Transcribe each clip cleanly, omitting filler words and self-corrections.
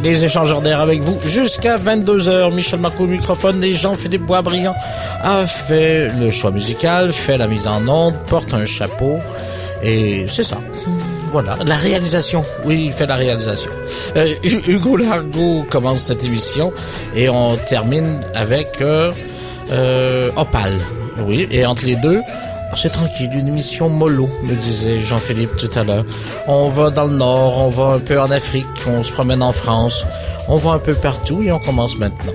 des échangeurs d'air avec vous jusqu'à 22h. Michel Marcoux au microphone et Jean-Philippe Boisbriand a fait le choix musical, fait la mise en onde, porte un chapeau et c'est ça. Voilà, la réalisation. Oui, il fait la réalisation. Hugo Largo commence cette émission et on termine avec Opal. Oui, et entre les deux, c'est tranquille, une émission mollo, me disait Jean-Philippe tout à l'heure. On va dans le nord, on va un peu en Afrique, on se promène en France, on va un peu partout et on commence maintenant.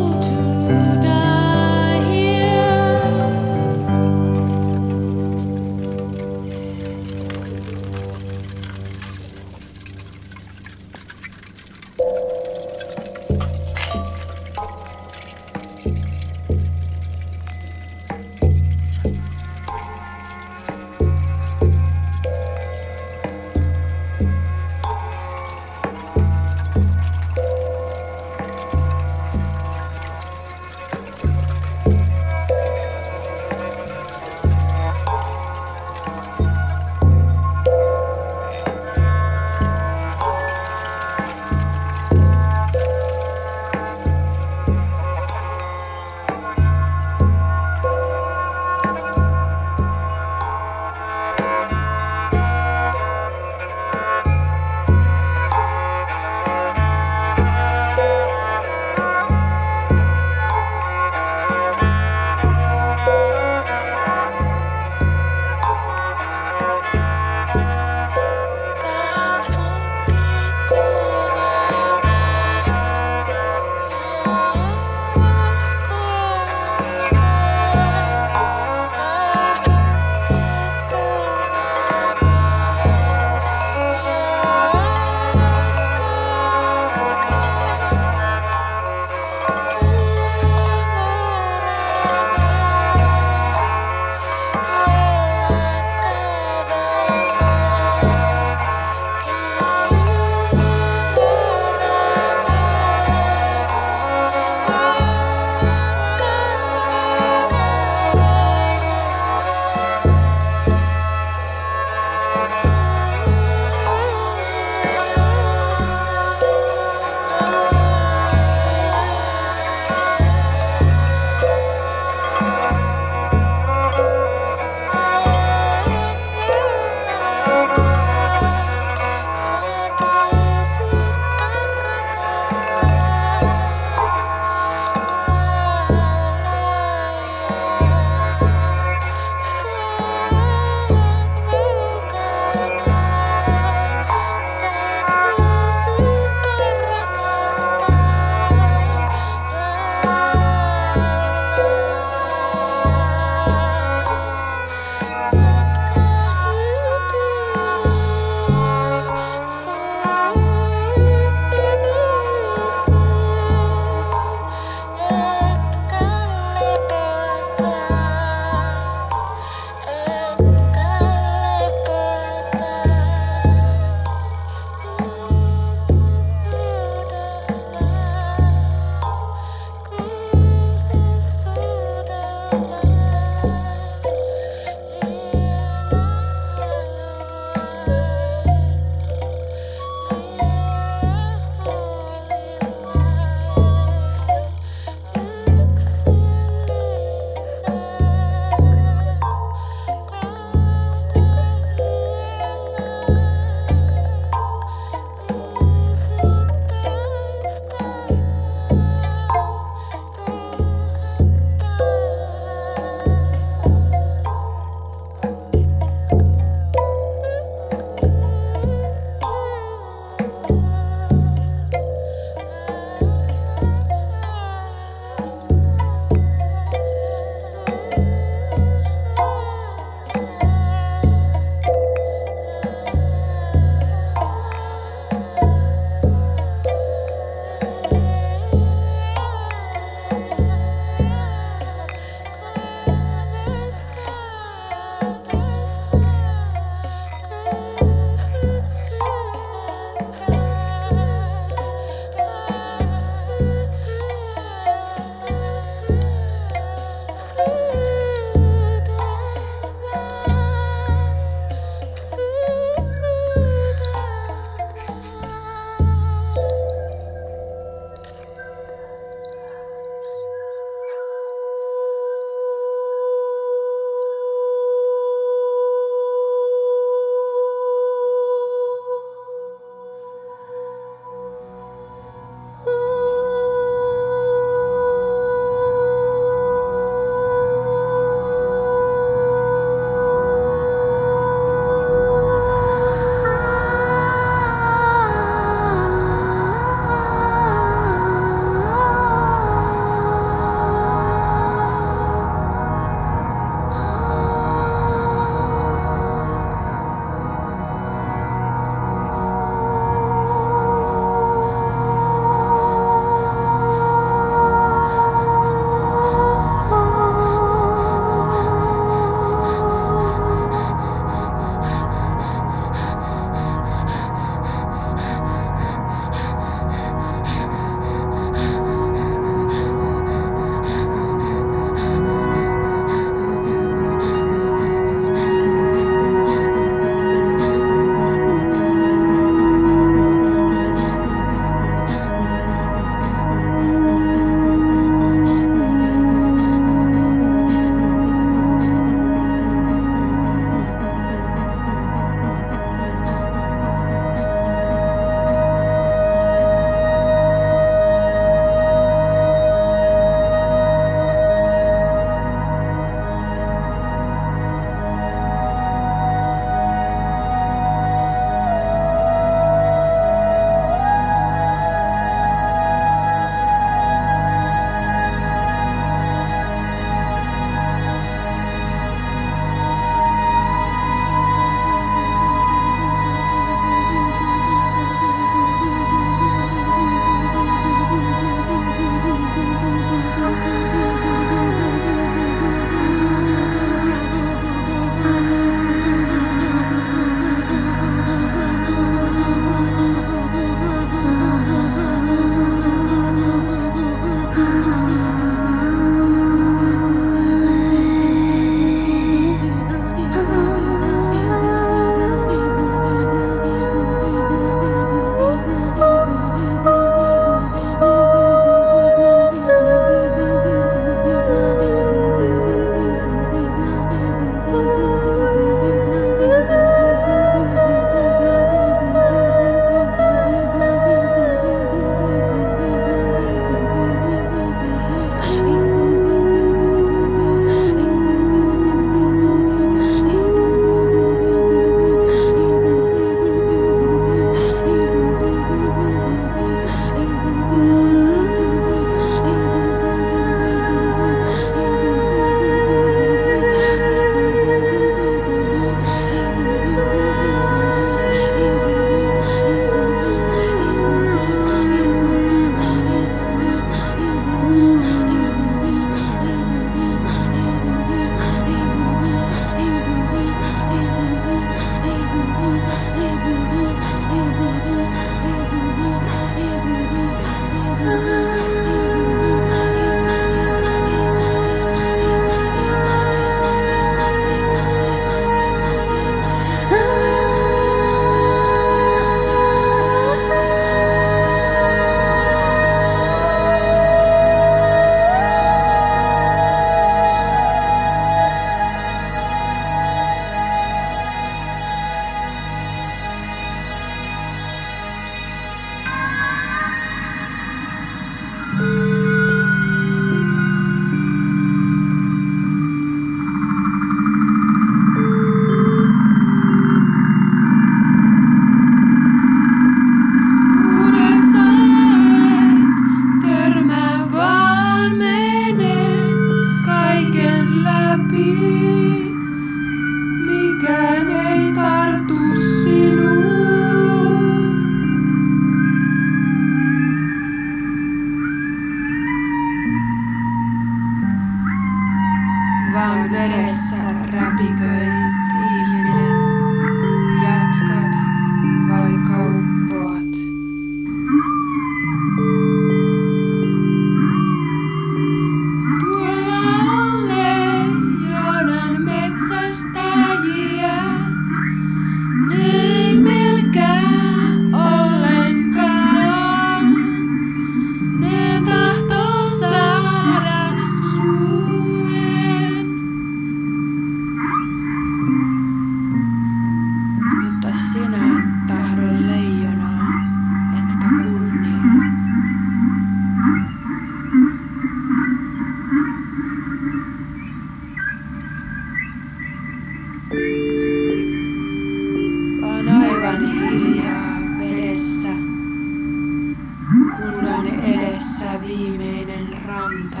ranta.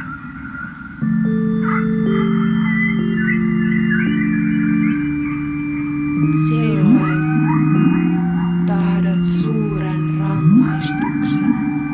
Silloin tahdat suuren rangaistuksen.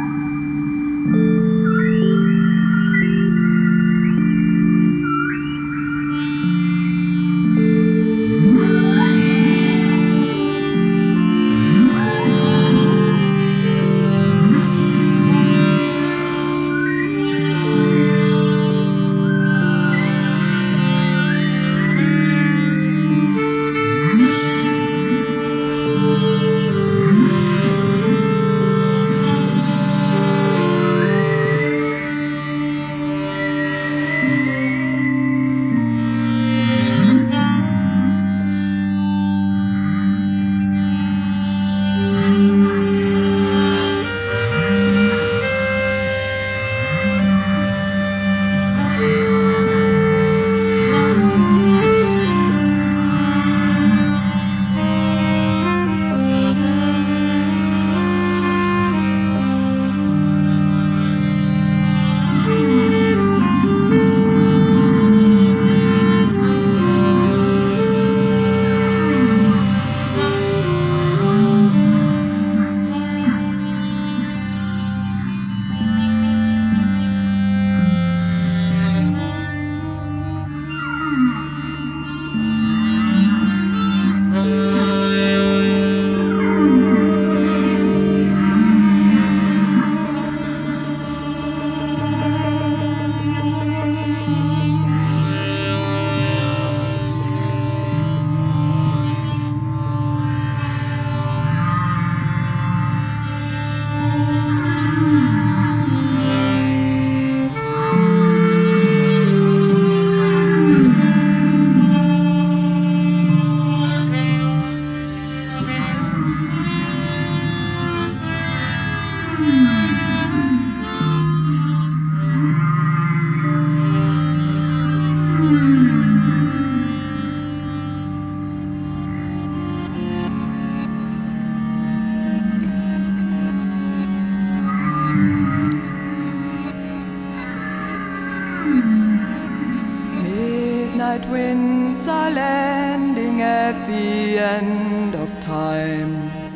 Midnight winds are landing at the end of time.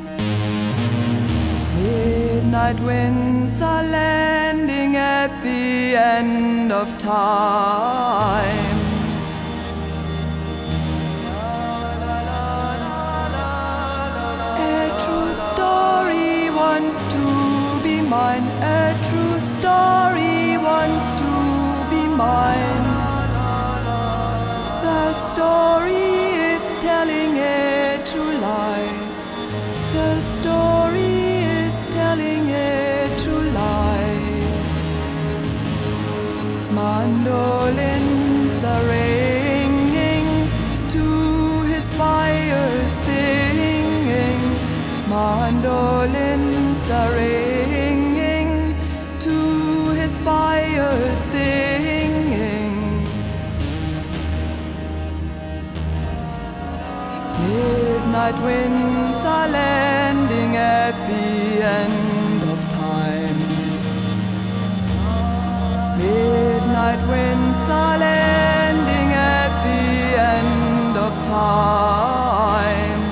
Midnight winds are landing at the end of time. A true story wants to be mine. A true story wants to be mine. The story is telling a true lie. The story is telling a true lie. Mandolins are ringing to his wild singing. Mandolins are ringing to his wild singing. Midnight winds are landing at the end of time. Midnight winds are landing at the end of time.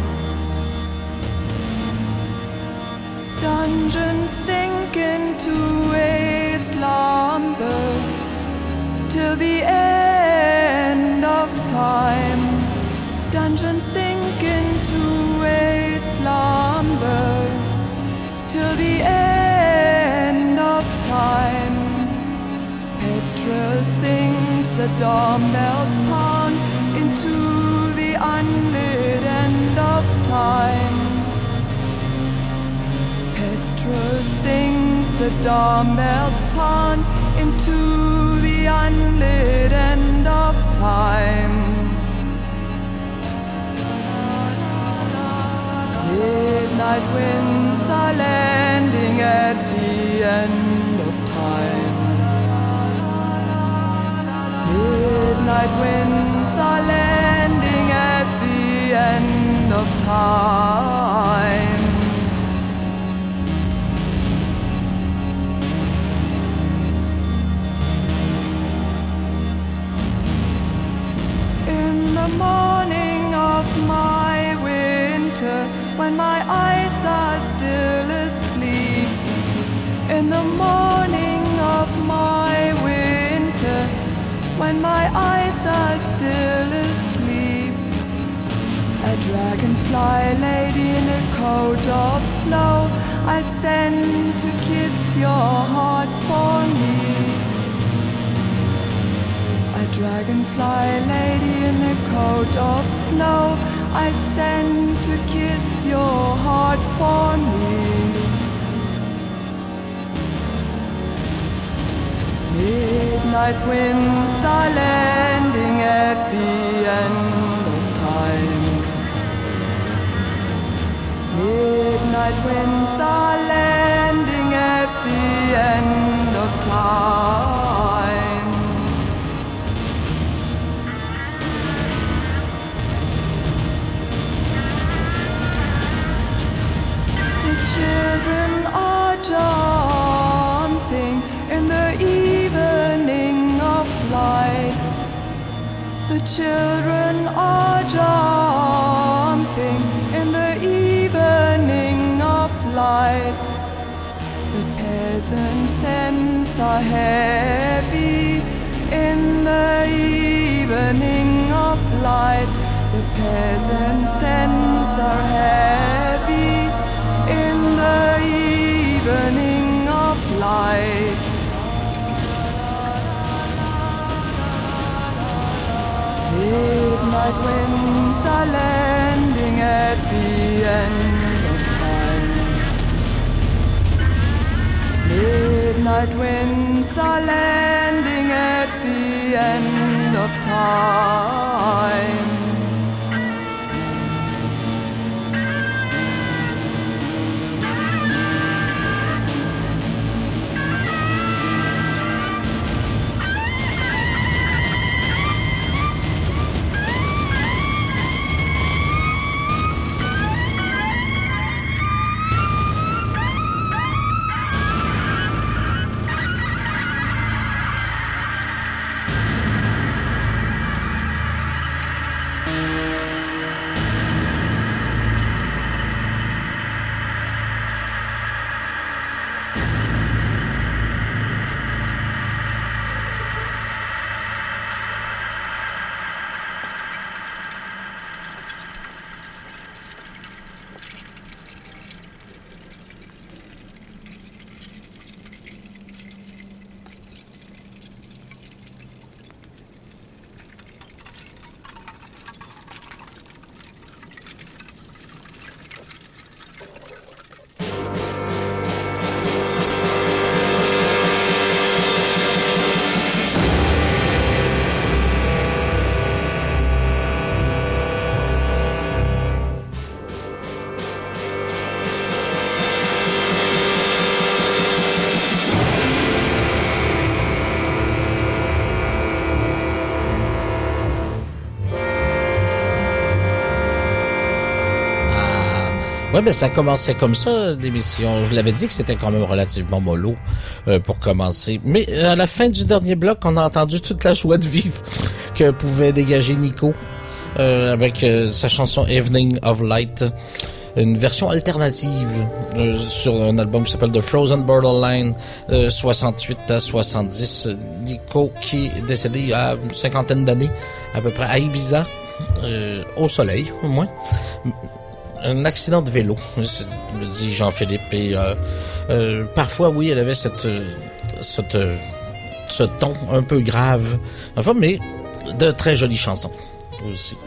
Dungeons sink into a slumber till the end of time. Dungeons sink into a slumber till the end of time. Petrol sings, the doorbells pound into the unlit end of time. Petrol sings, the doorbells pound into the unlit end of time. Midnight winds are landing at the end of time. Midnight winds are landing at the end of time. when my eyes are still asleep. In the morning of my winter, when my eyes are still asleep. A dragonfly lady in a coat of snow I'd send to kiss your heart for me. A dragonfly lady in a coat of snow I'd send to kiss your heart for me. Midnight winds are landing at the end of time. Midnight winds are landing at the end of time. The children are jumping in the evening of light. The children are jumping in the evening of light. The peasants' hands are heavy in the evening of light. The peasants' hands are heavy in the evening of light. Midnight winds are landing at the end of time. Midnight winds are landing at the end of time. Ouais, ben ça commençait comme ça, l'émission. Je l'avais dit que c'était quand même relativement mollo pour commencer. Mais à la fin du dernier bloc, on a entendu toute la joie de vivre que pouvait dégager Nico avec sa chanson Evening of Light. Une version alternative sur un album qui s'appelle The Frozen Borderline 68 à 70. Nico qui est décédé à une cinquantaine d'années à peu près à Ibiza, au soleil au moins. Un accident de vélo, me dit Jean-Philippe. Et parfois, oui, elle avait ce ton un peu grave. Enfin, mais de très jolies chansons aussi.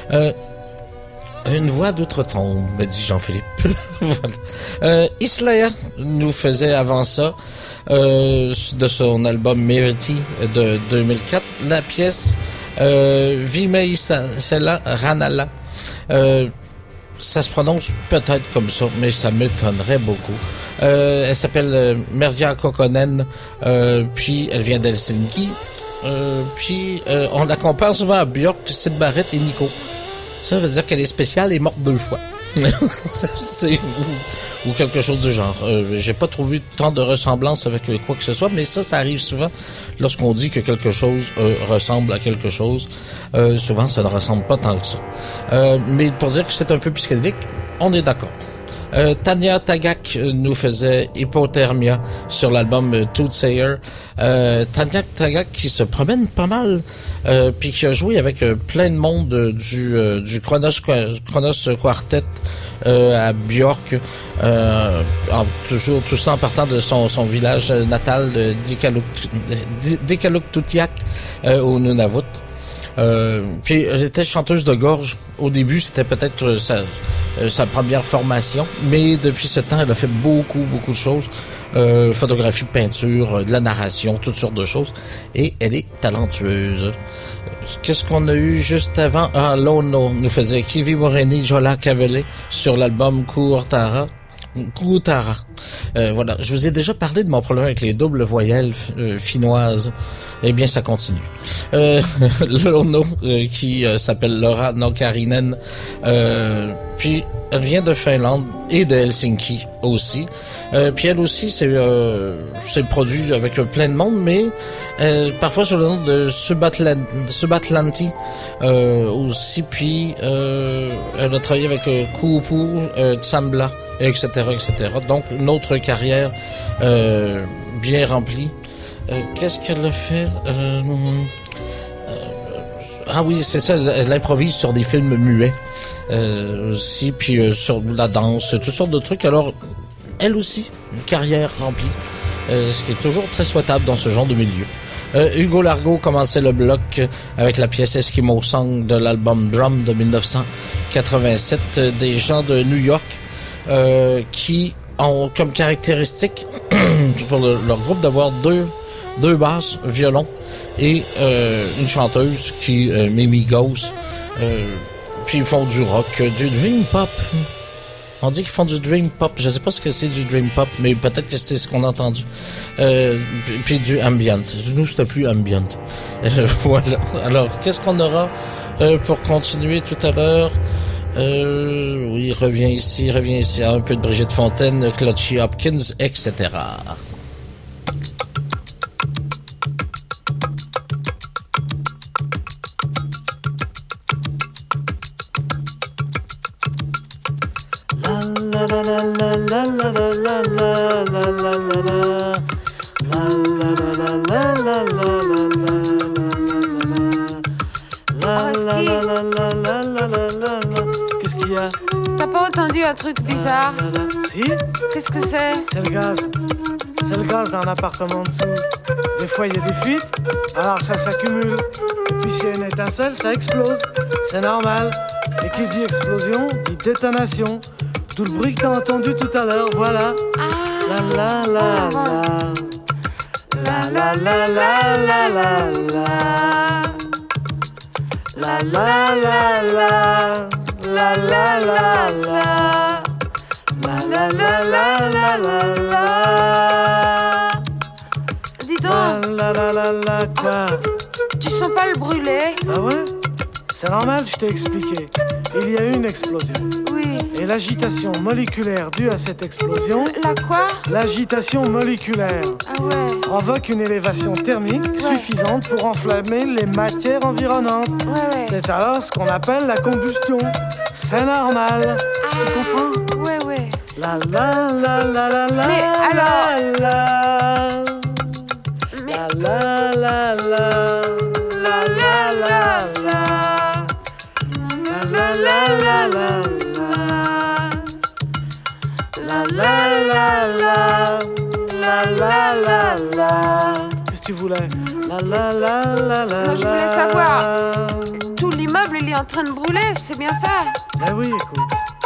Une voix d'outre-tombe, me dit Jean-Philippe. Voilà. Islaya nous faisait avant ça, de son album Merity de 2004, la pièce Vimei Sela Ranala. Ça se prononce peut-être comme ça, mais ça m'étonnerait beaucoup. Elle s'appelle Merja Kokkonen, puis elle vient d'Helsinki. Puis on la compare souvent à Björk, Syd Barrett et Nico. Ça veut dire qu'elle est spéciale et morte 2 fois. ou quelque chose du genre. J'ai pas trouvé tant de ressemblance avec quoi que ce soit, mais ça arrive souvent lorsqu'on dit que quelque chose ressemble à quelque chose. Souvent, ça ne ressemble pas tant que ça. Mais pour dire que c'est un peu psychédélique, on est d'accord. Tanya Tagaq nous faisait Hypothermia sur l'album Toothsayer. Tanya Tagaq qui se promène pas mal, puis qui a joué avec plein de monde du Kronos Quartet à Björk, toujours tout ça en partant de son village natal de Dikaluktutiak au Nunavut. Puis elle était chanteuse de gorge. Au début, c'était peut-être sa première formation, mais depuis ce temps, elle a fait beaucoup de choses. Photographie, peinture, de la narration, toutes sortes de choses. Et elle est talentueuse. Qu'est-ce qu'on a eu juste avant? Ah, Lono nous faisait Kivi Moreni, Jola Cavele sur l'album Kurutara. Voilà, je vous ai déjà parlé de mon problème avec les doubles voyelles finnoises. Eh bien, ça continue. Lono, qui s'appelle Laura Nokarinen, puis elle vient de Finlande et de Helsinki aussi. Puis elle aussi, c'est produit avec plein de monde, mais parfois sur le nom de Subatlanti aussi. Puis elle a travaillé avec Kuupu, Tsambla, etc. Donc, une autre carrière bien remplie. Qu'est-ce qu'elle a fait? Ah oui, c'est ça, elle improvise sur des films muets aussi, puis sur la danse, toutes sortes de trucs. Alors, elle aussi, une carrière remplie, ce qui est toujours très souhaitable dans ce genre de milieu. Hugo Largo commençait le bloc avec la pièce Eskimo Song de l'album Drum de 1987, des gens de New York qui ont comme caractéristique pour leur groupe d'avoir deux basses, violon et une chanteuse qui Mimi Ghost. Puis ils font du rock, du dream pop. On dit qu'ils font du dream pop. Je sais pas ce que c'est du dream pop, mais peut-être que c'est ce qu'on a entendu. Puis du ambient. Nous, c'était plus ambient. Voilà. Alors, qu'est-ce qu'on aura pour continuer tout à l'heure? Oui, reviens ici, un peu de Brigitte Fontaine, Clutchy Hopkins, etc. Qu'est-ce qu'il y a? T'as pas entendu un truc bizarre? Si, Qu'est-ce que c'est? c'est le gaz. C'est le gaz d'un appartement en dessous. Des fois, il y a des fuites, alors ça s'accumule. Et puis, s'il y a une étincelle, ça explose. C'est normal. Et qui dit explosion, dit détonation. Tout le bruit que t'as entendu tout à l'heure, voilà. La la la la. La la la la la la la. La la la la. La la la la. La la la la la la la. Dis donc, La la la la quoi? tu sens pas le brûler? Ah ouais? C'est normal, je t'ai expliqué. Il y a eu une explosion. Oui. Et l'agitation moléculaire due à cette explosion, La quoi? l'agitation moléculaire, Ah ouais. provoque une élévation thermique suffisante pour enflammer les matières environnantes. Ouais. C'est alors ce qu'on appelle la combustion. C'est normal. Tu comprends? Ouais. La la la la la la. Mais alors- la Mais la la la la. la la la la. La la la la la. La la la la. La la la la. Qu'est-ce que tu voulais? La la la la la. Non, je voulais savoir. Tout l'immeuble, il est en train de brûler, c'est bien ça? Ben oui, écoute.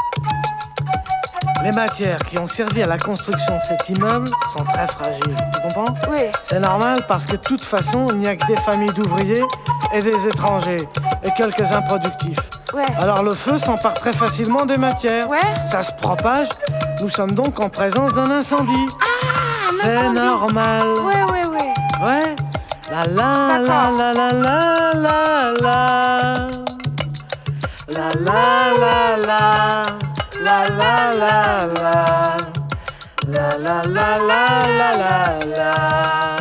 Les matières qui ont servi à la construction de cet immeuble sont très fragiles. Tu comprends? Oui. C'est normal parce que de toute façon, il n'y a que des familles d'ouvriers et des étrangers et quelques improductifs. Ouais. Alors le feu s'empare très facilement des matières. Ouais. Ça se propage. Nous sommes donc en présence d'un incendie. C'est incendie. normal. Ouais. Ouais. La la la D'accord. la la la la la. La la la la. La la la la. La la la la la la la.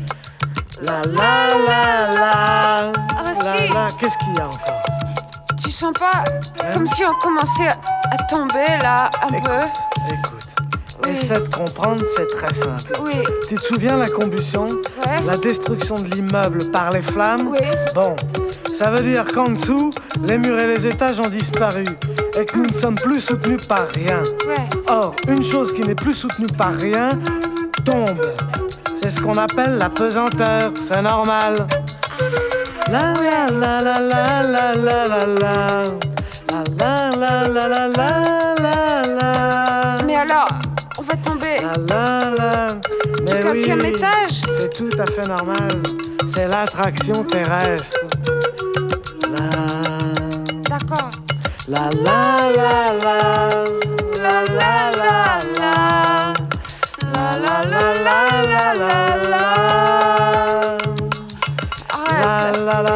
La la la la. Rusty. Qu'est-ce qu'il y a encore? Tu sens pas comme si on commençait à tomber là, un peu? Écoute. Oui. Essaie de comprendre, c'est très simple. Oui. Tu te souviens la combustion? Ouais. La destruction de l'immeuble par les flammes? Oui. Bon, ça veut dire qu'en dessous, les murs et les étages ont disparu et que nous ne sommes plus soutenus par rien. Ouais. Or, une chose qui n'est plus soutenue par rien tombe. C'est ce qu'on appelle la pesanteur, c'est normal. La la la la la la la la la la la la la la la. Mais alors, on va tomber Du du 15e étage? C'est tout à fait normal. C'est l'attraction terrestre. D'accord. La la la la. La la la la. La la la la la la la. Arrête.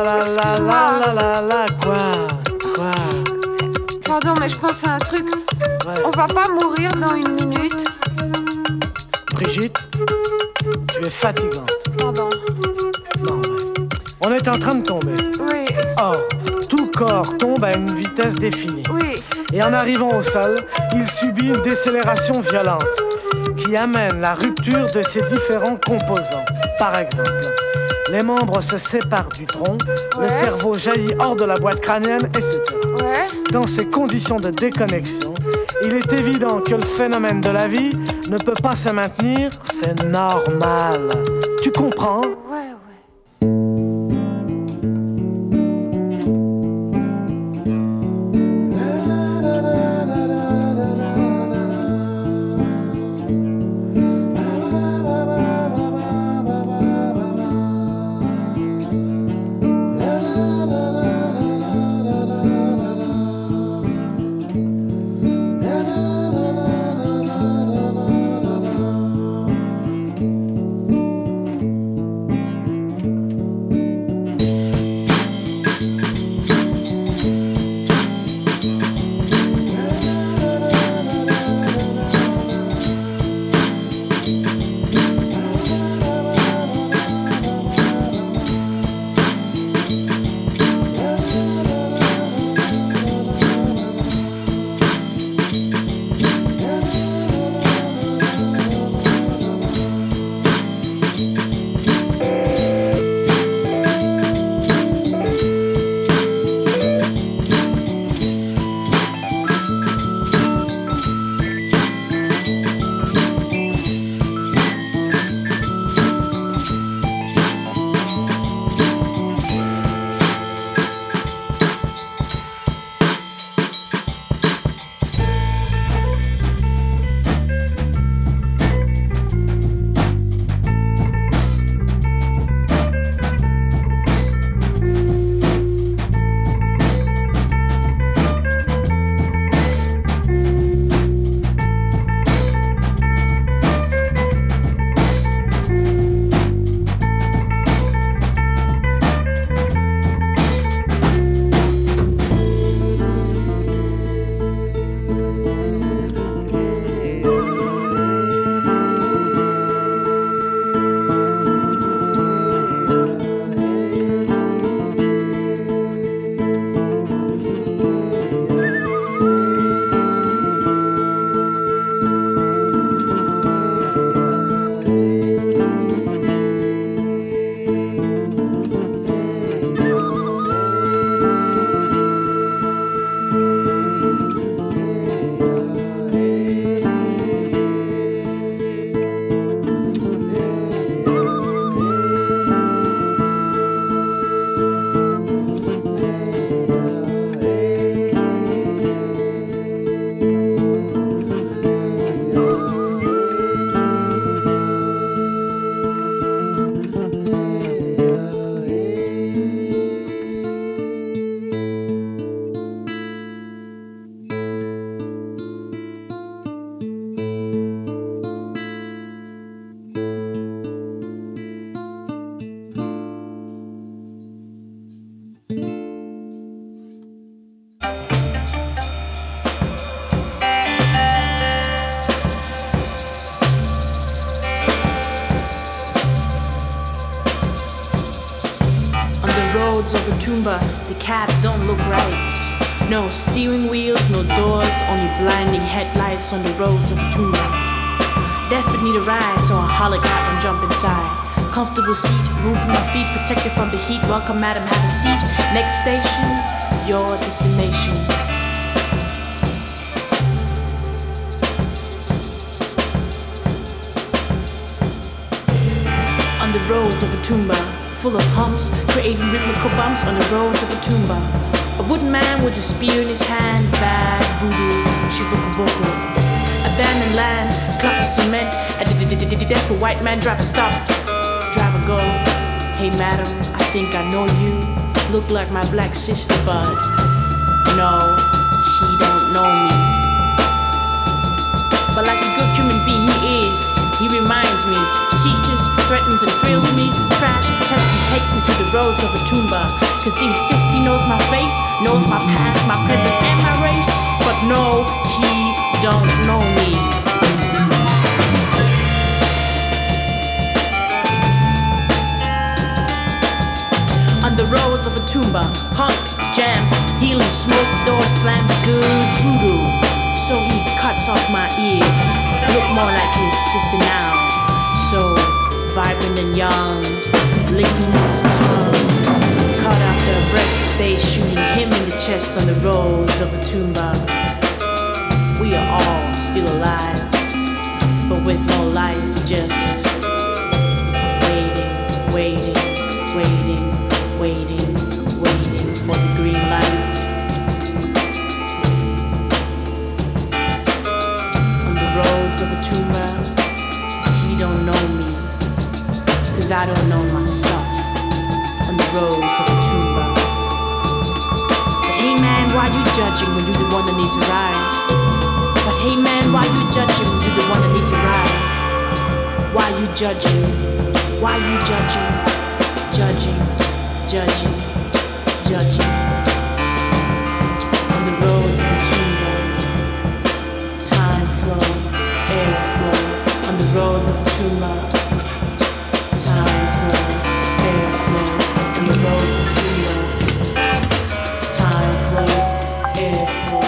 La. Quoi? Pardon, mais je pense à un truc. Ouais. On va pas mourir dans 1 minute? Brigitte, tu es fatigante. Pardon. Non, ouais. On est en train de tomber. Oui, Or, tout corps tombe à une vitesse définie. oui. Et en arrivant au sol, il subit une décélération violente qui amène la rupture de ses différents composants. Par exemple, les membres se séparent du tronc, le Ouais. cerveau jaillit hors de la boîte crânienne, etc. Ouais. Dans ces conditions de déconnexion, il est évident que le phénomène de la vie ne peut pas se maintenir, c'est normal. Tu comprends? Ouais. roads of the Tumba, the cabs don't look right. No steering wheels, no doors, only blinding headlights on the roads of Tumba. Desperate need a ride, so I holler cap and jump inside. Comfortable seat, room for my feet, protected from the heat. Welcome, madam, have a seat. Next station, your destination. On the roads of Tumba, full of humps, creating rhythmical bumps on the roads of Tumba. A wooden man with a spear in his hand, bad voodoo, shivoku vocal. Abandoned land, clump of cement, a desperate white man, driver stop, driver go. Hey madam, I think I know you, look like my black sister, but no, he don't know me. But like a good human being he is, he reminds me, teaches, threatens and thrills me, trash, tests and takes me to the roads of Tumba. Cause he insists he knows my face, knows my past, my present and my race. But no, he don't know me. On the roads of Tumba, punk, jam, healing, smoke, door slams, good voodoo. So he cuts off my ears, look more like his sister now. So vibrant and young, licking his tongue. Cut off her breast, they shooting him in the chest on the roads of Tumba. We are all still alive, but with no life, just waiting, waiting, waiting, waiting, waiting for the green light. On the roads of Tumba, he don't know me, cause I don't know myself. On the roads of Tumba. But hey man, why you judging when you the one that needs a ride? But hey man, why you judging when you the one that needs a ride? Why you judging? Why you judging? Judging, judging, judging. On the roads of Tumba, time flow, air flow. On the roads of Tumba, time flow, air flow. On the roads of Tumba, time flow, air flow.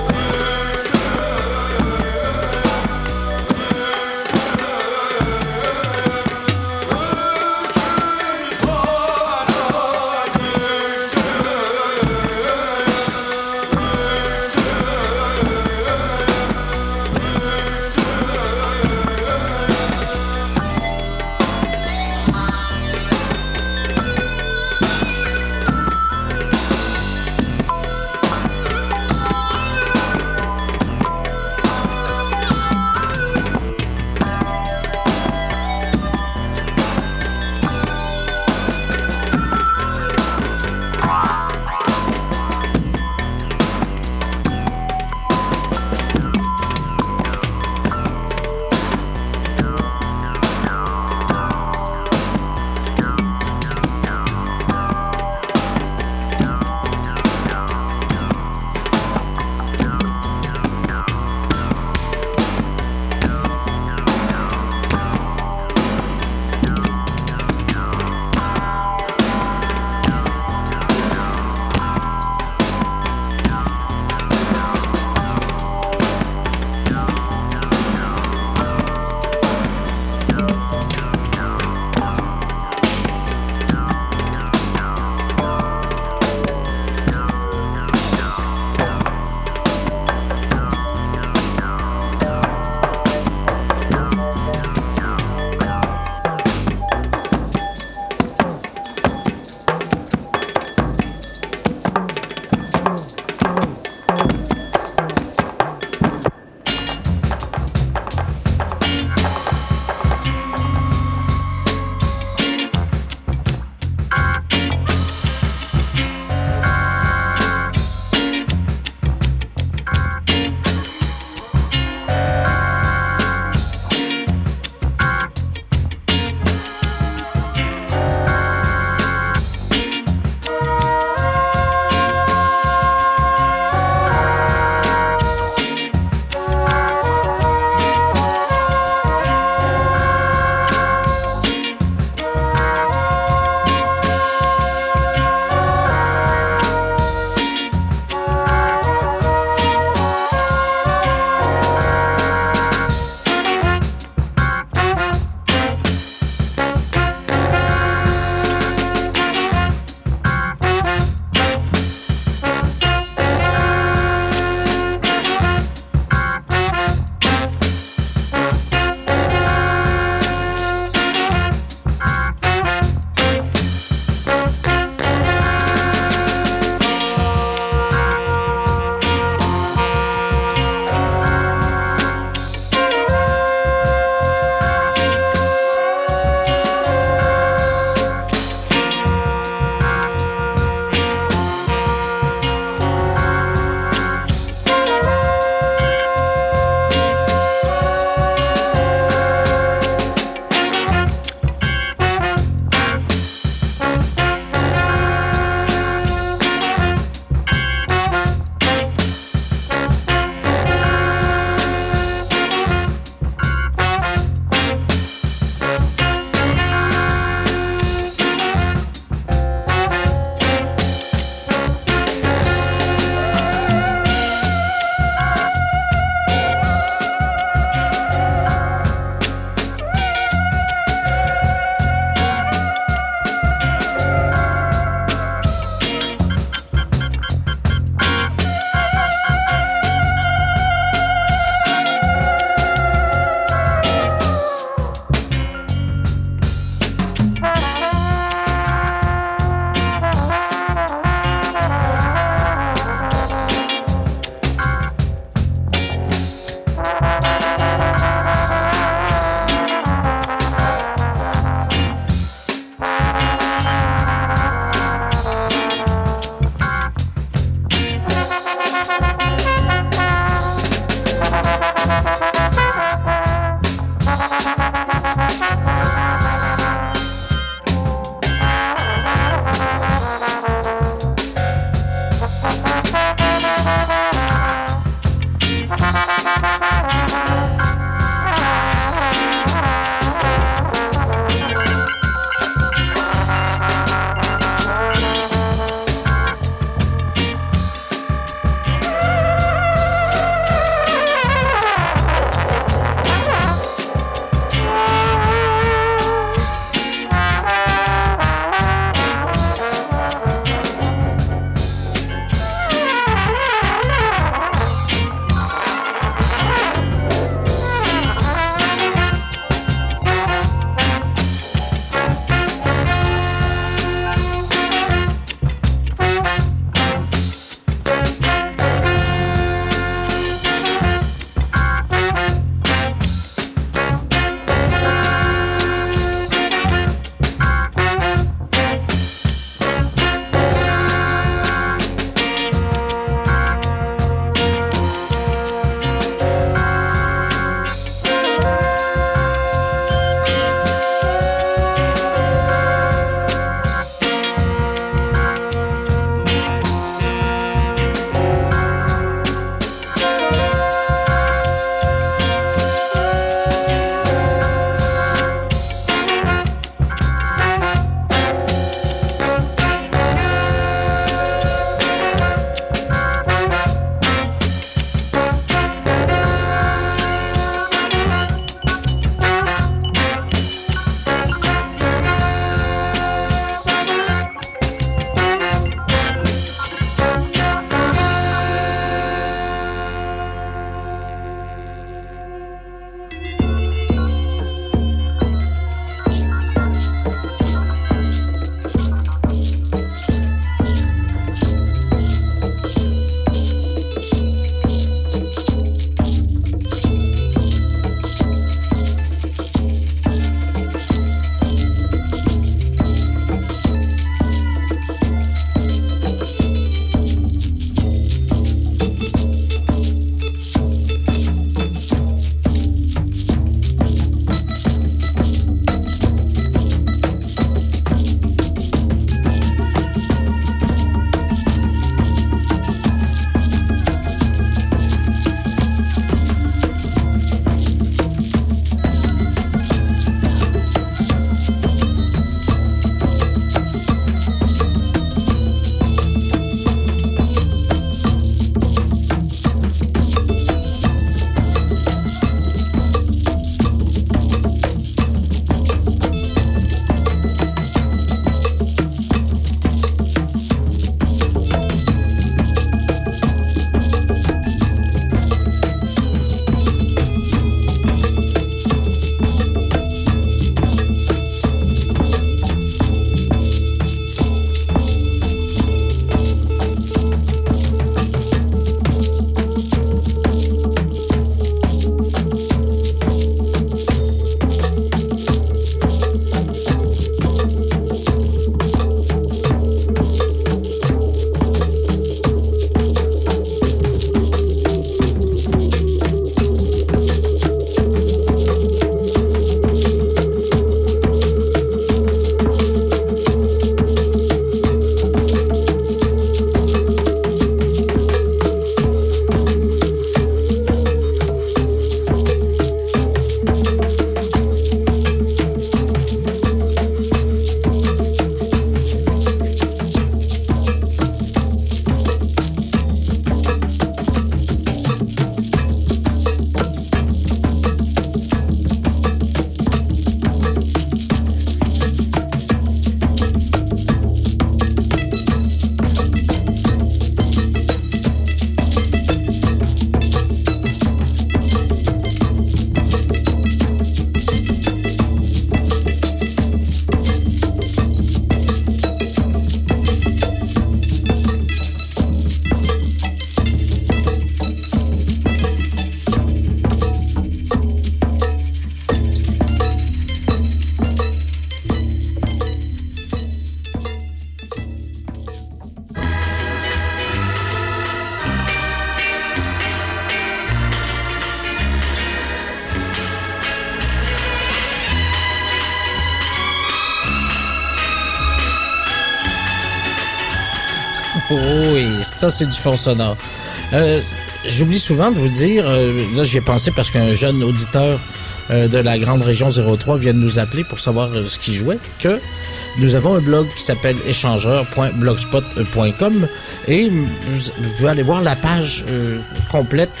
oui, ça c'est du fond sonore. J'oublie souvent de vous dire, là j'y ai pensé parce qu'un jeune auditeur de la grande région 03 vient de nous appeler pour savoir ce qu'il jouait, que nous avons un blog qui s'appelle échangeur.blogspot.com et vous pouvez aller voir la page complète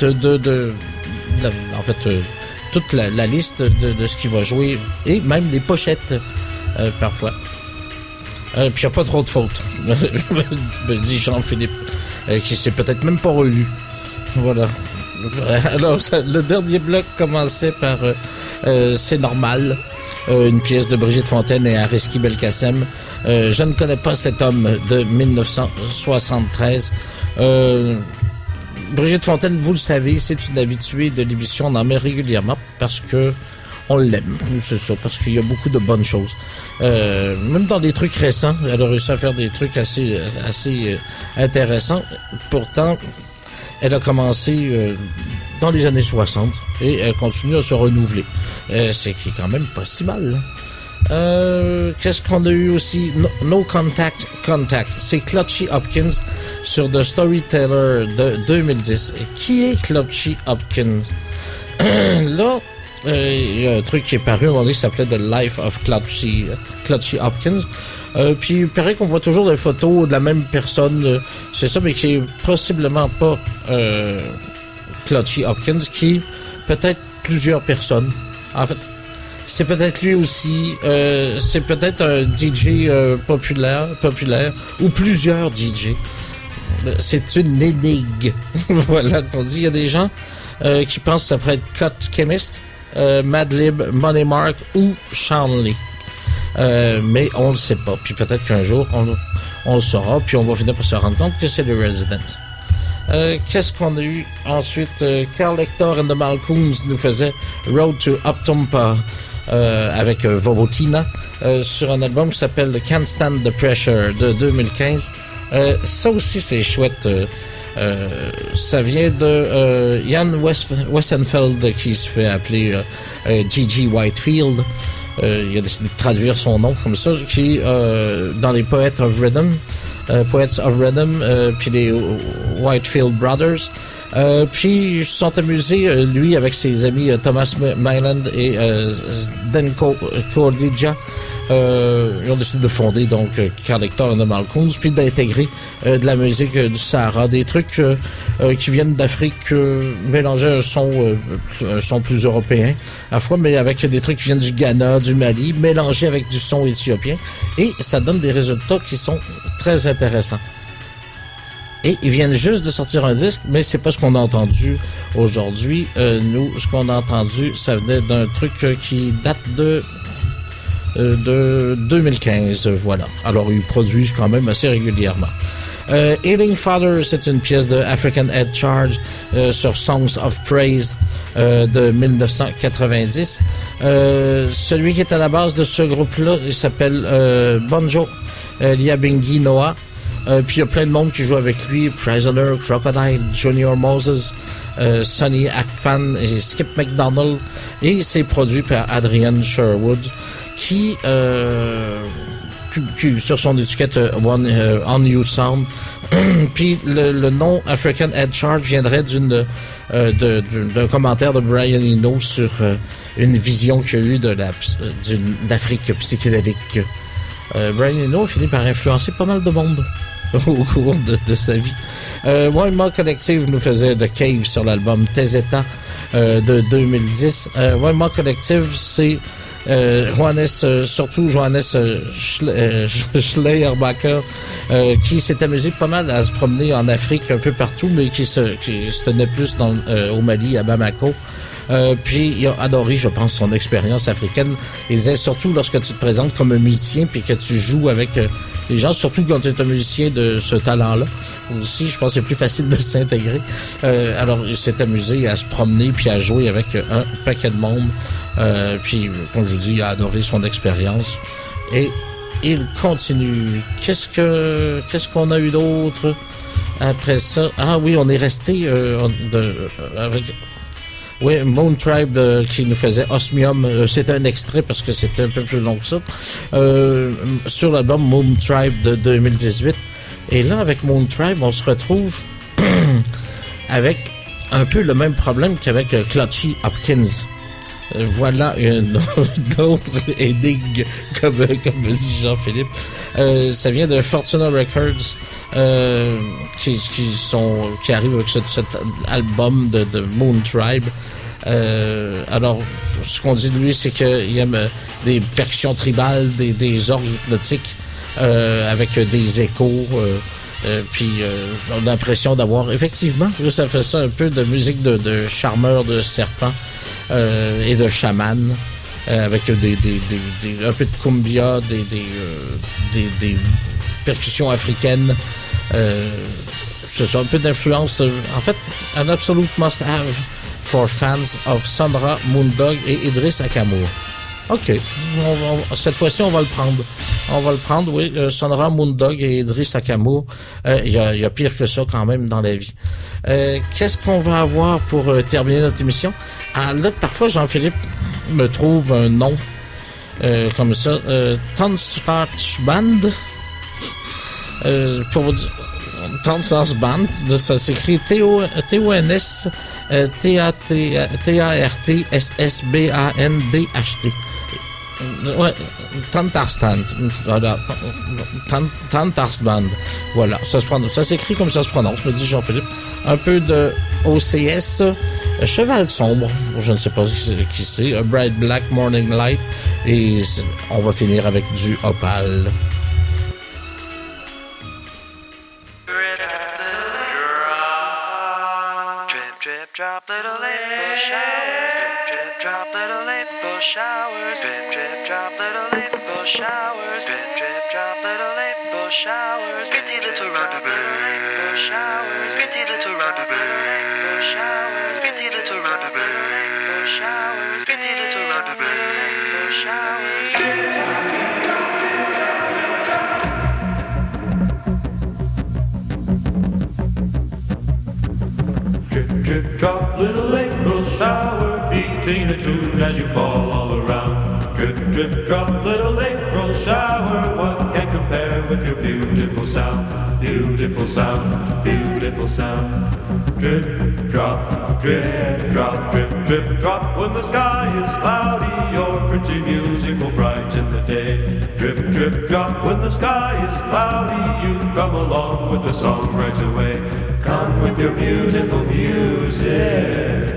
en fait, toute la liste de ce qu'il va jouer et même des pochettes parfois. Puis il n'y a pas trop de fautes, me dit Jean-Philippe, qui s'est peut-être même pas relu. Voilà. Alors, le dernier bloc commençait par C'est normal, une pièce de Brigitte Fontaine et Ariski Belkacem. Je ne connais pas cet homme de 1973. Brigitte Fontaine, vous le savez, c'est une habituée de l'émission. On en met régulièrement parce que on l'aime, c'est ça, parce qu'il y a beaucoup de bonnes choses. Même dans des trucs récents, elle a réussi à faire des trucs assez intéressants. Pourtant, elle a commencé dans les années 60 et elle continue à se renouveler. C'est quand même pas si mal. Qu'est-ce qu'on a eu aussi? No Contact. C'est Clutchy Hopkins sur The Storyteller de 2010. Qui est Clutchy Hopkins? Là, il y a un truc qui est paru à un moment donné qui s'appelait The Life of Clutchy Hopkins. Puis il paraît qu'on voit toujours des photos de la même personne, c'est ça, mais qui est possiblement pas Clutchy Hopkins, qui peut-être plusieurs personnes. En fait, c'est peut-être lui aussi, c'est peut-être un DJ populaire, ou plusieurs DJ. C'est une énigme. Voilà qu'on dit. Il y a des gens qui pensent que ça pourrait être Cut Chemist, Madlib, Money Mark ou Shanley. Mais on le sait pas. Puis peut-être qu'un jour, on le saura, puis on va finir par se rendre compte que c'est le Residence. Qu'est-ce qu'on a eu ensuite? Carl Hector and the Malcolms nous faisait Road to Uptompa avec Vovotina sur un album qui s'appelle Can't Stand the Pressure de 2015. Ça aussi, c'est chouette. Ça vient de Jan Wessenfeld qui se fait appeler Gigi Whitefield. Il a décidé de traduire son nom comme ça, qui dans les Poets of Rhythm, puis les Whitefield Brothers. Puis ils se sont amusés, lui avec ses amis Thomas Myland et Zdenko Kordija. Ils ont décidé de fonder donc Carl Hector and the Malcolms, puis d'intégrer de la musique du Sahara, des trucs qui viennent d'Afrique, mélanger un son plus européen à la fois, mais avec des trucs qui viennent du Ghana, du Mali, mélangés avec du son éthiopien, et ça donne des résultats qui sont très intéressants. Et ils viennent juste de sortir un disque, mais c'est pas ce qu'on a entendu aujourd'hui. Nous, ce qu'on a entendu, ça venait d'un truc qui date de 2015, voilà. Alors, ils produisent quand même assez régulièrement. Ailing Father, c'est une pièce de African Head Charge sur Songs of Praise de 1990. Celui qui est à la base de ce groupe-là, il s'appelle Bonjo Liabingi Noah. Puis il y a plein de monde qui joue avec lui. Prisoner, Crocodile, Junior Moses, Sonny Akpan et Skip McDonald. Et c'est produit par Adrian Sherwood qui sur son étiquette On You Sound. Puis le nom African Head Charge viendrait d'un commentaire de Brian Eno sur une vision qu'il a eue d'Afrique psychédélique. Brian Eno finit par influencer pas mal de monde au cours de sa vie. Wayma Collective nous faisait The Cave sur l'album Tezeta de 2010. Wayma Collective, c'est surtout Johannes Schleierbacher, qui s'est amusé pas mal à se promener en Afrique un peu partout, mais qui se tenait plus au Mali, à Bamako. Puis il a adoré, je pense, son expérience africaine. Il disait surtout lorsque tu te présentes comme un musicien puis que tu joues avec les gens, surtout quand tu es un musicien de ce talent-là. Aussi, je pense que c'est plus facile de s'intégrer. Alors, il s'est amusé à se promener puis à jouer avec un paquet de monde. Puis, comme je vous dis, il a adoré son expérience. Et il continue. Qu'est-ce qu'on a eu d'autre après ça? Ah oui, on est resté avec... Oui, Moon Tribe qui nous faisait Osmium, c'était un extrait parce que c'était un peu plus long que ça. Sur l'album Moon Tribe de 2018, Et là, avec Moon Tribe, on se retrouve avec un peu le même problème qu'avec Clutchy Hopkins. Voilà une autre énigme, comme dit Jean-Philippe. Ça vient de Fortuna Records, qui arrive avec cet album de Moon Tribe. Alors, ce qu'on dit de lui, c'est qu'il aime des percussions tribales, des orgues hypnotiques, avec des échos. Puis on a l'impression d'avoir effectivement, ça fait ça un peu de musique de charmeur de serpent et de chaman, avec un peu de cumbia, des percussions africaines. C'est ça, un peu d'influence. En fait, un absolute must-have for fans of Sonra, Moondog et Idriss Akamour. OK. Cette fois-ci, on va le prendre. On va le prendre, oui. Sonra, Moondog et Idriss Akamour. Il y a pire que ça quand même dans la vie. Qu'est-ce qu'on va avoir pour terminer notre émission? Ah, là, parfois, Jean-Philippe me trouve un nom comme ça. Tonstarch Band. Pour vous dire... Tonstarch Band, ça s'écrit T-O-N-S T-A-R-T-S-S-B-A-N-D-H-T. Ouais, Tantarsband. Voilà. Tantarsband. Voilà. Ça s'écrit comme ça se prononce, me dit Jean-Philippe. Un peu de OCS. Cheval sombre. Je ne sais pas qui c'est. A Bright Black Morning Light. Et on va finir avec du Opal. Drop little April showers, drip, drip, drop little April showers, drip, drip, drop little April showers, drip, drip, drop little April showers, pretty little roundabout April showers, pretty little roundabout April showers, pretty little roundabout April showers, pretty little roundabout April showers. Drip, drop, little April shower, beating a tune as you fall all around. Drip, drip, drop, little April shower, what can compare with your beautiful sound? Beautiful sound, beautiful sound. Drip, drop, drip, drop, drip, drip, drop. When the sky is cloudy, your pretty music will brighten the day. Drip, drip, drop. When the sky is cloudy, you come along with the song right away. Come with your beautiful music.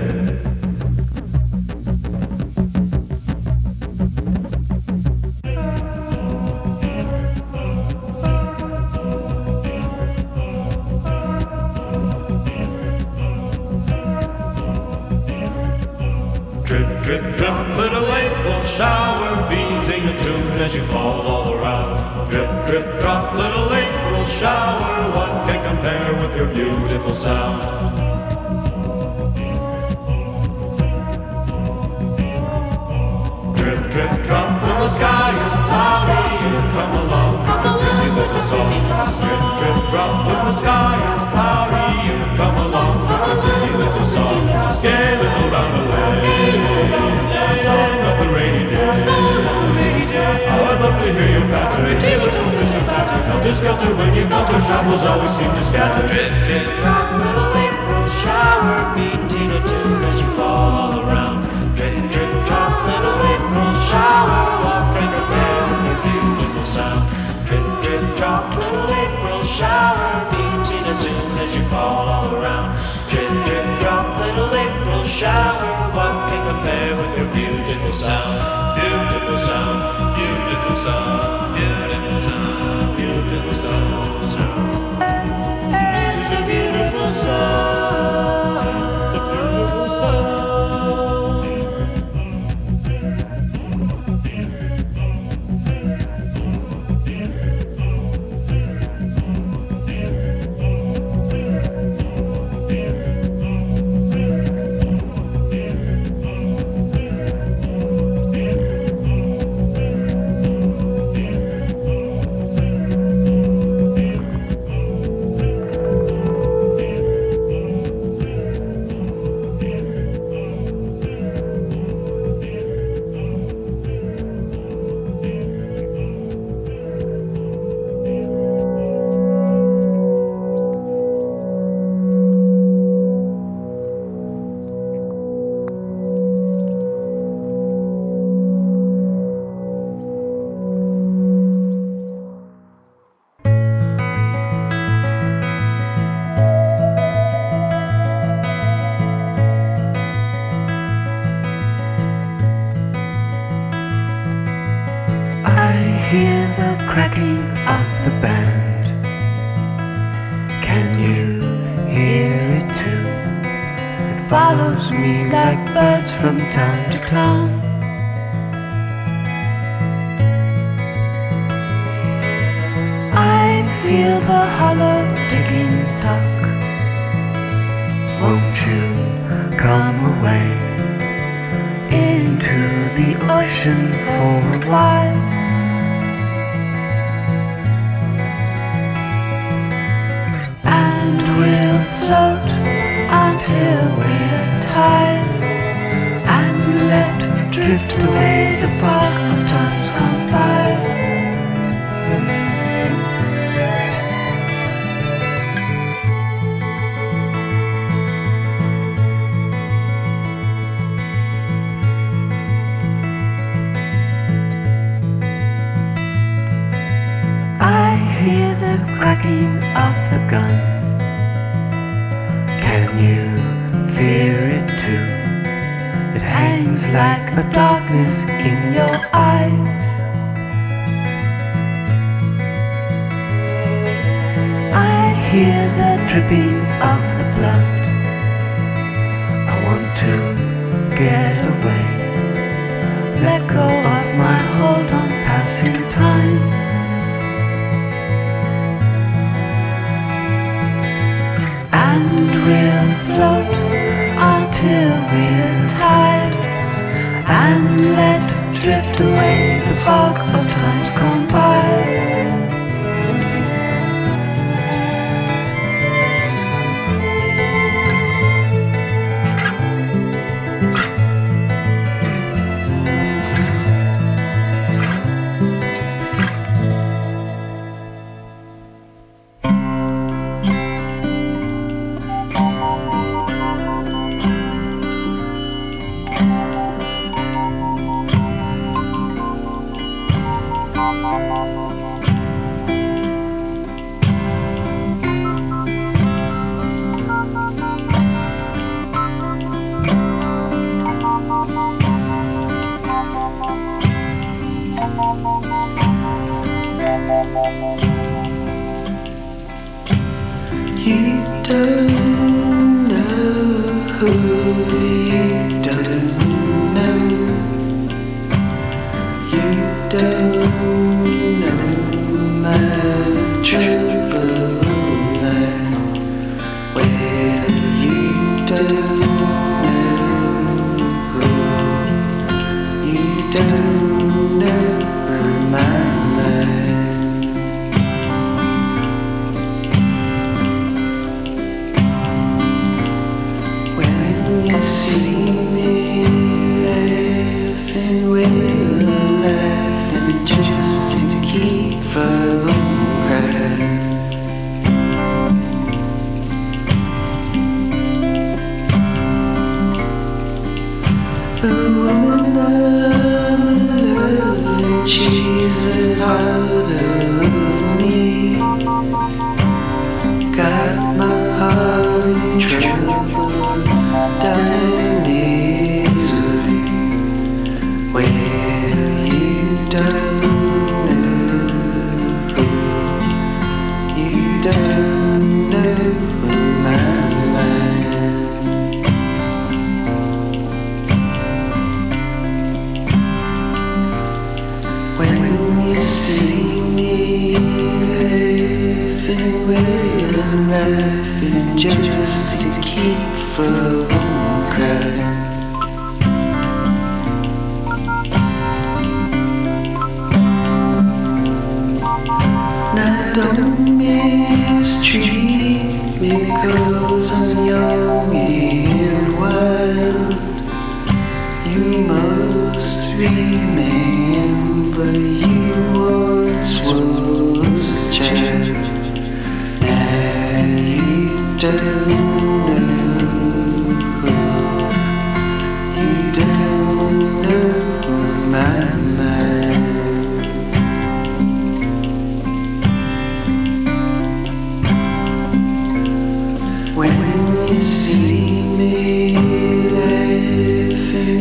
Drip, drip, drop, little April shower, beating a tune as you fall all around. Drip, drip, drop, little April shower, what can compare with your beautiful sound? Drip, drip, drop, when the sky is cloudy, you come along with your pretty little song. Drip, drip, drop, when the sky is cloudy, you come along with your pretty little song. Scaling around the way, song of the rainy day. Oh, I'd love to hear your patter, pretty little patter. Helter skelter when your melter travels always seem to scatter. Drip, drip, drop, little April shower, beating a tune as you fall all around. Drip, drip, drop, little April shower, what can compare with your beautiful sound? Drip, drip, drop, little April shower, beating a tune as you fall all around. Drip, drip, drop, little April shower, what can compare with your beautiful sound? Beautiful sound, beautiful sound, beautiful sound, beautiful sound. It's a beautiful sound, a beautiful sound. cracking of the band. Can you hear it too? It follows me like birds from town to town. I feel the hollow ticking tock. Won't you come away into the ocean for a while? And we'll float until we're tired and let drift away the fog of times gone by. Hear the cracking of the gun. Can you fear it too? It hangs like a darkness in your eyes. I hear the dripping of the blood. I want to get away, let go of my hold on passing time. And we'll float until we're tired and let drift away the fog of times gone by.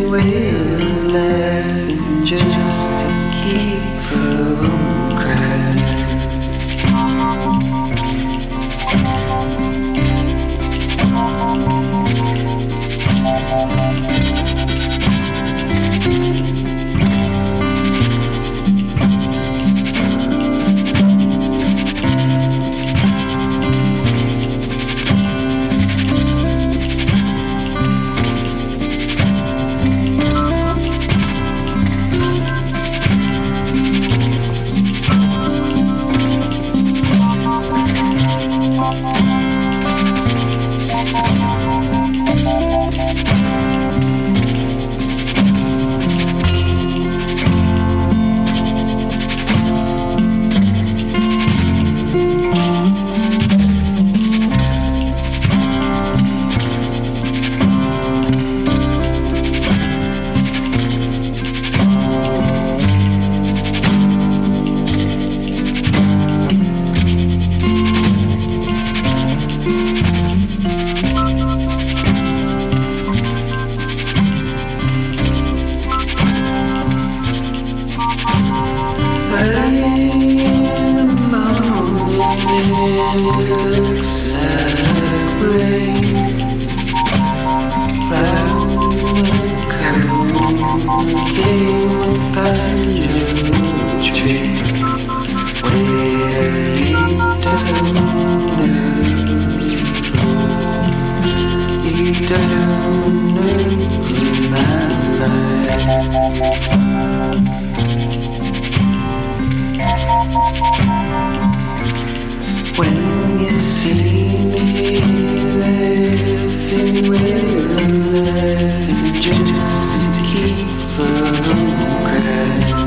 Just to keep from crying. When you see me laughing, well, I'm laughing just to keep from crying.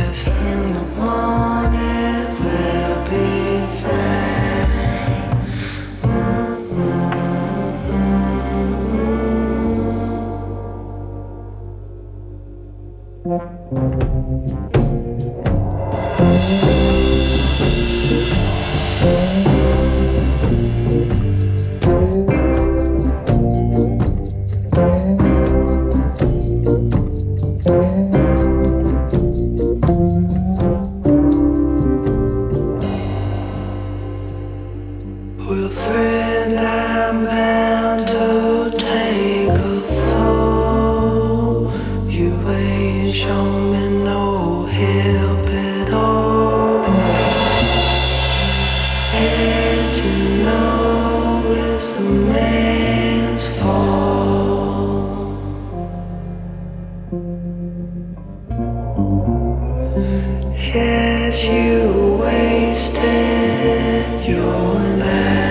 with her in the morning will be fine. Wilfred, I'm bound to take a fall. You ain't shown me no help at all. And you know it's the man's fault. Yes, you wasted your life.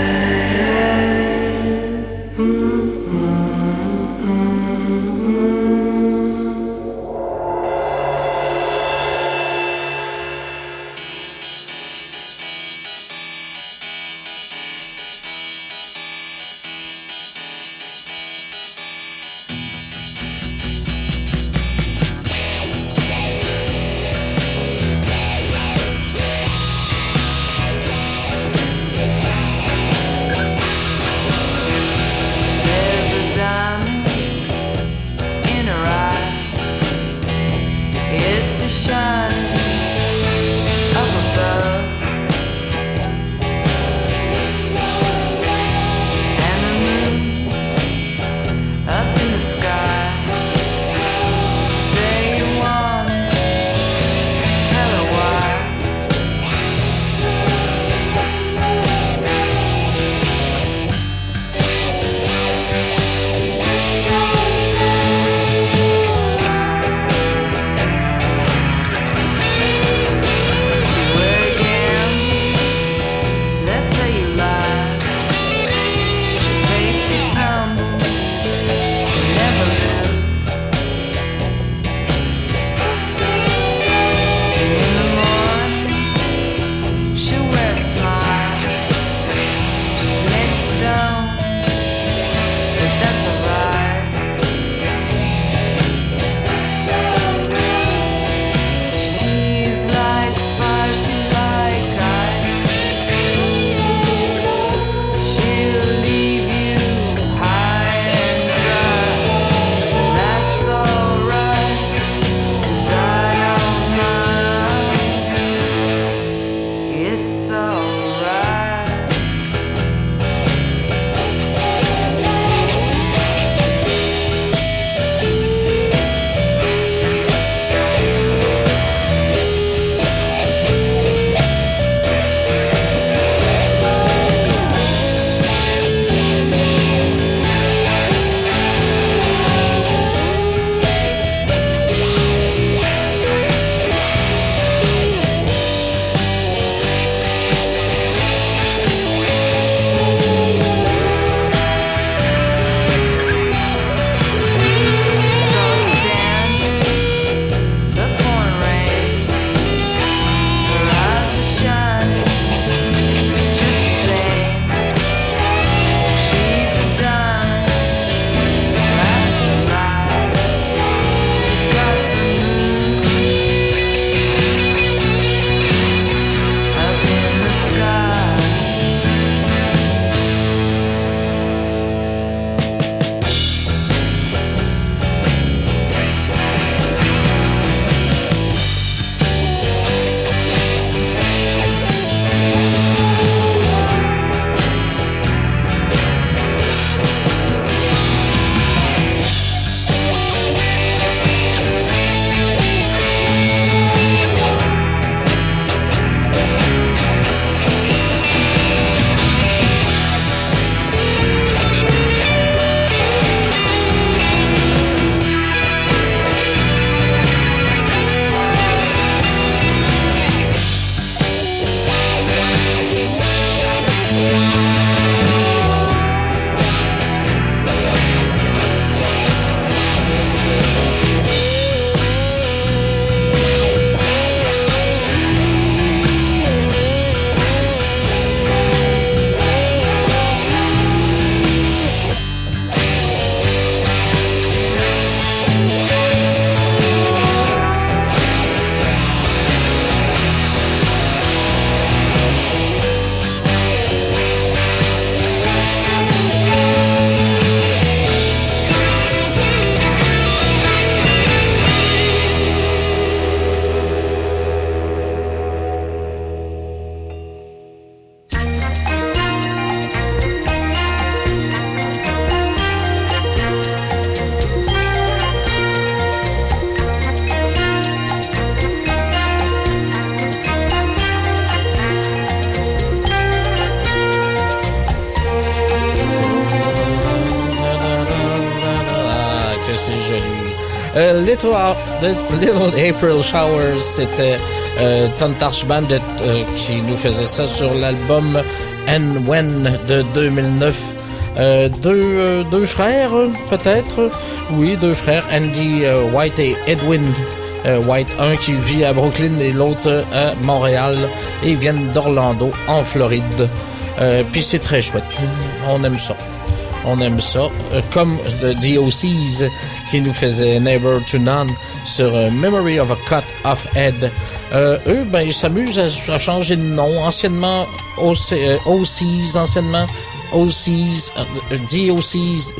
Little April Showers, c'était Tontarch Bandit qui nous faisait ça sur l'album And When de 2009. Deux frères, peut-être. Oui, deux frères, Andy White et Edwin White. Un qui vit à Brooklyn et l'autre à Montréal. Et ils viennent d'Orlando, en Floride. Puis c'est très chouette. On aime ça. On aime ça. Comme The DOCs qui nous faisait Neighbor to None sur Memory of a Cut Off Head. Eux, ben, ils s'amusent à changer de nom. Anciennement OCs, anciennement OCs, DOCs,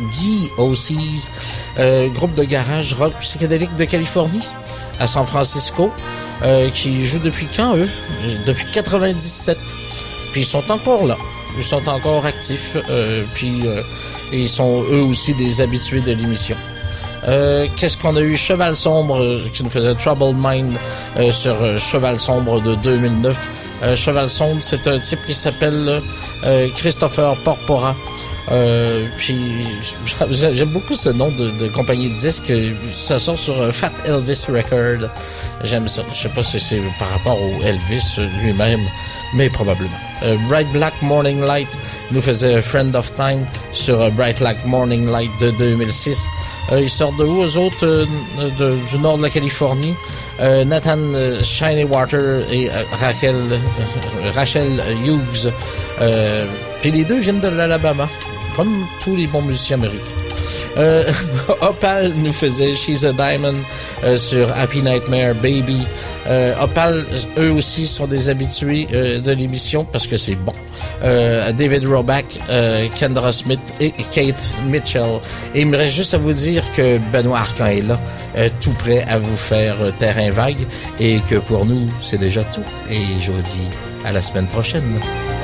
groupe de garage rock psychédélique de Californie, à San Francisco, qui joue depuis quand, eux? Depuis 97. Puis ils sont encore là. Ils sont encore actifs. Puis ils sont eux aussi des habitués de l'émission. Qu'est-ce qu'on a eu? Cheval Sombre qui nous faisait Troubled Mind sur Cheval Sombre de 2009. Cheval Sombre, c'est un type qui s'appelle Christopher Porpora. Puis j'aime beaucoup ce nom de compagnie de disques. Ça sort sur Fat Elvis Record. J'aime ça. Je sais pas si c'est par rapport au Elvis lui-même, mais probablement. Bright Black Morning Light nous faisait Friend of Time sur Bright Black Morning Light de 2006. Ils sortent de où, eux autres? Du nord de la Californie. Nathan Shinywater et Rachel Hughes. Puis les deux viennent de l'Alabama, comme tous les bons musiciens américains. Opal nous faisait She's a Diamond sur Happy Nightmare Baby. Opal, eux aussi, sont des habitués de l'émission parce que c'est bon. David Roback, Kendra Smith et Kate Mitchell. Et il me reste juste à vous dire que Benoît Arcan est là, tout prêt à vous faire terrain vague et que pour nous, c'est déjà tout. Et je vous dis à la semaine prochaine.